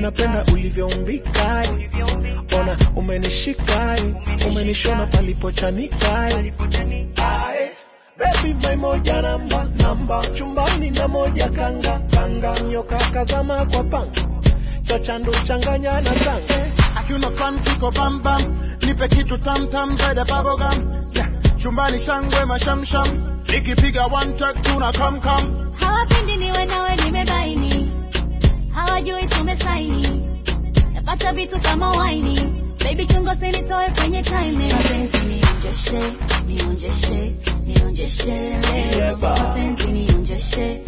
Minapenda ulivyoumbika, ona umenishika, umenishona palipochanika. Baby my moja namba, chumbani na moja kanga, nyoka kazama kwa panga, chachandu changanya na tanga. Akiuna fan kiko bam bam, nipe kitu tam tam zaidi ya bubblegum. Yeah, chumbani shangwe mashamsham, nikipiga one track tuna come. Hawapendi niwe nawe nimebaini, hawajui tumesaini, napata vitu kama waini. Baby chungo sinitoe kwenye time. Mapenzi nionjeshe leo. Mapenzi nionjeshe.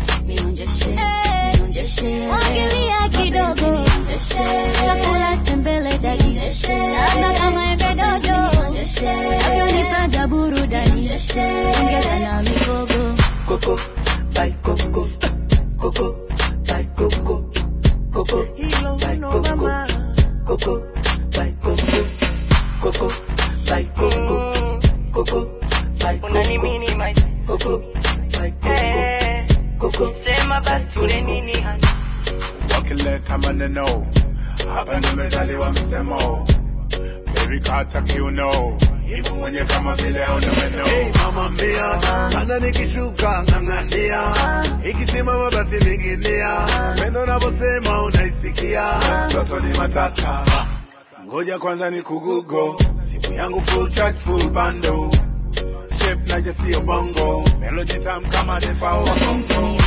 Wangilia kidogo, chakula tembele dadi. Labda kama embe dodo, labda nipata burudani. Ongeza na mikogo. Coco, by Coco, Coco, by Coco, Coco, by Coco, Coco, by Coco, Coco, by Coco, Coco, by Coco. Unanimini my Coco, by Coco, sema basi tule nini hani. Wakile kama neno, hapa nimezaliwa msemo. Baby kata kiuno, ibu mwenye kama vile hauna meno. Hey mama mbia, ana nikishuka ngangania, ikisimama basi ninginia, pendo navyosema unaisikia. Toto ni matata, ngoja kwanza ni kugugo. Simu yangu full charge full bando, shape na jesi bongo, melody tam kama defao wa Kongo.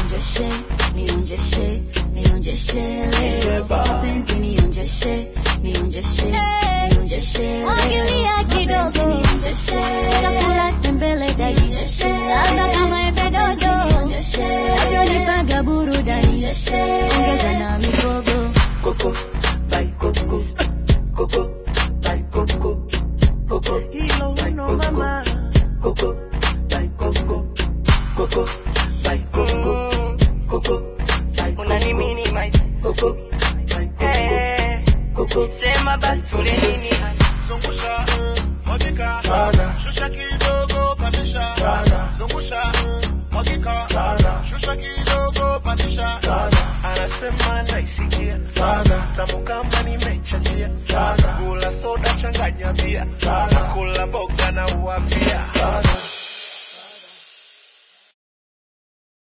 Nionjeshe leo. Mapenzi nionjeshe. Wangilia kidogo, chakula tembele dadi. Labda kama embe dodo, labda nipanga burudani. Ongeza na mikogo. Coco, by Coco, Coco, by Coco, Coco, by Coco, Coco, by Coco, Coco, by Coco, Coco, by Coco. Unanimini my Coco, by Coco, Coco. sema basi tule